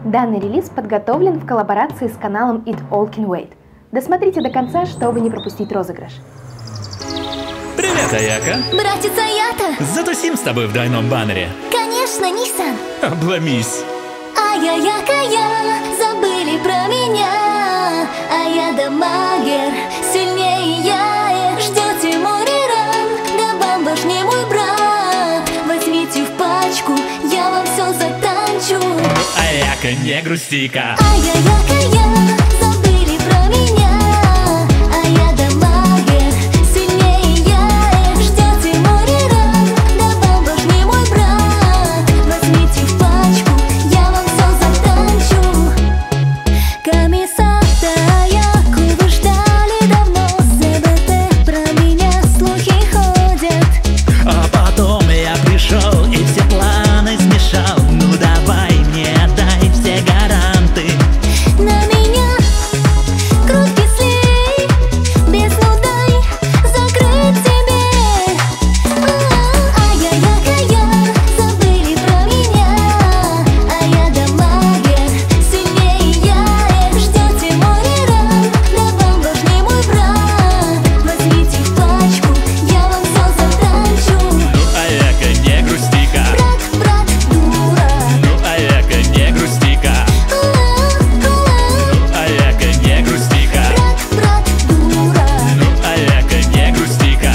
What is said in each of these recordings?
Данный релиз подготовлен в коллаборации с каналом It All Can Wait. Досмотрите до конца, чтобы не пропустить розыгрыш. Привет, Аяка! Братец Аята! Затусим с тобой в двойном баннере. Конечно, Нисан! Обломись! Ая-яка-я, забыли про меня. Ая дамагер, сильнее я. Ждете море ран, да вам важнее мой брат. Возьмите в пачку, я вам все затанчу. Аяка, не грусти-ка. Ая-яка-я, забыли про меня. Ая дамагер, сильнее я. Ждете море ран, да вам важнее мой брат. Возьмите в пачку, я вам все затанчу. Камисата Аяку вы ждали давно. ЗБТ про меня слухи ходят. А потом я пришел и все планы смешал. Ну давай мне отдай все гаранты. На меня круги слей, бездну дай закрыть тебе. Ая-яка-я, забыли про меня. Ая дамагер, сильнее я. Ждете море ран, да вам важнее мой брат. Возьмите в пачку, я вам все затанчу. Ну, Аяка, не грусти-ка. Брат, дура. Ну, Аяка, не грусти-ка. Ну, Аяка, не грусти-ка. Брат, дура. Ну, Аяка, не грусти-ка.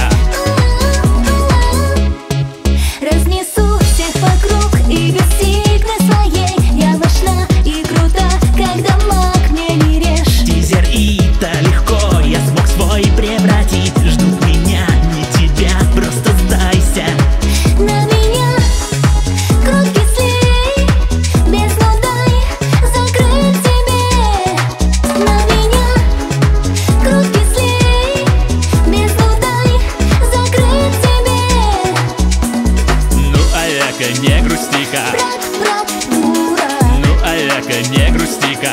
Разнесу всех вокруг и без стигмы своей. Я мощна и крута, когда маг мне не режь. Тизер Ита легко я смог свой превратить. Ждут меня, не тебя, просто сдайся. На меня круги слей, бездну дай закрыть тебе. На меня круги слей, бездну дай закрыть тебе. Ну, Аяка, не грусти-ка. Брат, дура. Ну, Аяка, не грусти-ка.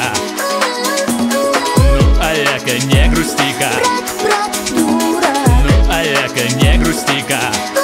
Ну, Аяка, не грусти-ка. Брат, дура. Ну, Аяка, не грусти-ка.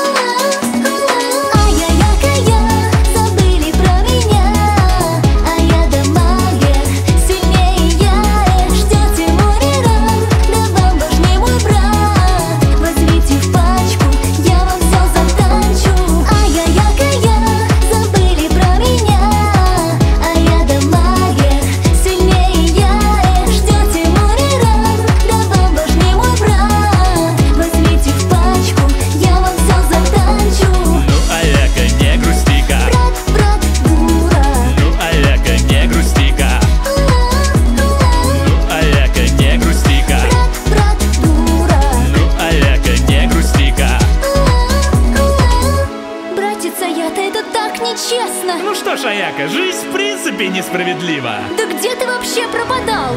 Ая-яка-я, забыли про меня. Ая дамагер, сильнее я. Ждете море ран, да вам важнее мой брат. Возьмите в пачку, я вам все затанчу. Ая-яка-я, забыли про меня. Ая дамагер, сильнее я. Ждете море ран, да вам важнее мой брат. Возьмите в пачку, я вам все затанчу. Ну, Аяка, не грусти-ка. Брат, дура. Ну, Аяка, не грусти-ка. Ну, Аяка, не грусти-ка. Брат, дура. Ну, Аяка, не грусти-ка. Братец Аята, это так нечестно. Ну что ж, Аяка, жизнь в принципе несправедлива. Да где ты вообще пропадал?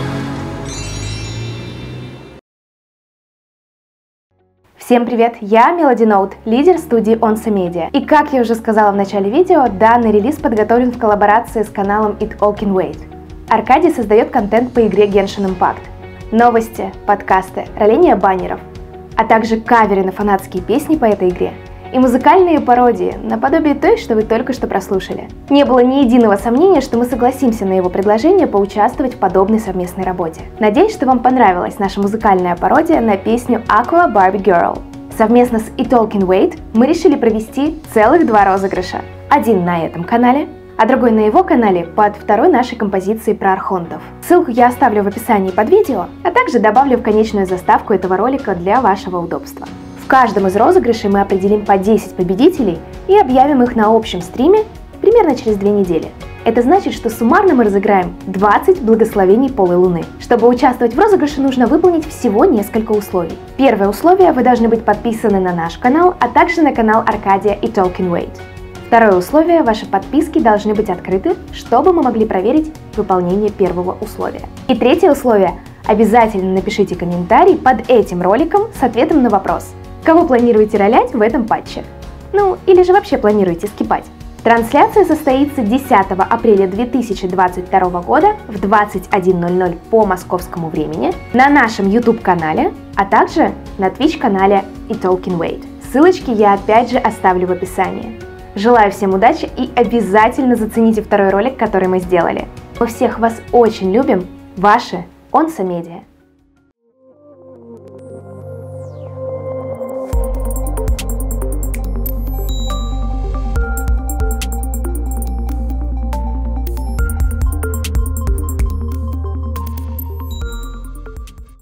Всем привет, я Melody Note, лидер студии Onsa Media. И как я уже сказала в начале видео, данный релиз подготовлен в коллаборации с каналом It All Can Wait. Аркадий создает контент по игре Genshin Impact. Новости, подкасты, роление баннеров, а также каверы на фанатские песни по этой игре. И музыкальные пародии, наподобие той, что вы только что прослушали. Не было ни единого сомнения, что мы согласимся на его предложение поучаствовать в подобной совместной работе. Надеюсь, что вам понравилась наша музыкальная пародия на песню Aqua Barbie Girl. Совместно с It All Can Wait мы решили провести целых два розыгрыша. Один на этом канале, а другой на его канале под второй нашей композицией про архонтов. Ссылку я оставлю в описании под видео, а также добавлю в конечную заставку этого ролика для вашего удобства. В каждом из розыгрышей мы определим по 10 победителей и объявим их на общем стриме примерно через 2 недели. Это значит, что суммарно мы разыграем 20 благословений полой луны. Чтобы участвовать в розыгрыше, нужно выполнить всего несколько условий. Первое условие – вы должны быть подписаны на наш канал, а также на канал Аркадия It All Can Wait. Второе условие – ваши подписки должны быть открыты, чтобы мы могли проверить выполнение первого условия. И третье условие – обязательно напишите комментарий под этим роликом с ответом на вопрос, кого планируете ролять в этом патче? Ну, или же вообще планируете скипать? Трансляция состоится 10 апреля 2022 года в 21:00 по московскому времени на нашем YouTube-канале, а также на Twitch-канале It All Can Wait. Ссылочки я опять же оставлю в описании. Желаю всем удачи и обязательно зацените второй ролик, который мы сделали. Мы всех вас очень любим. Ваши Онса Медиа.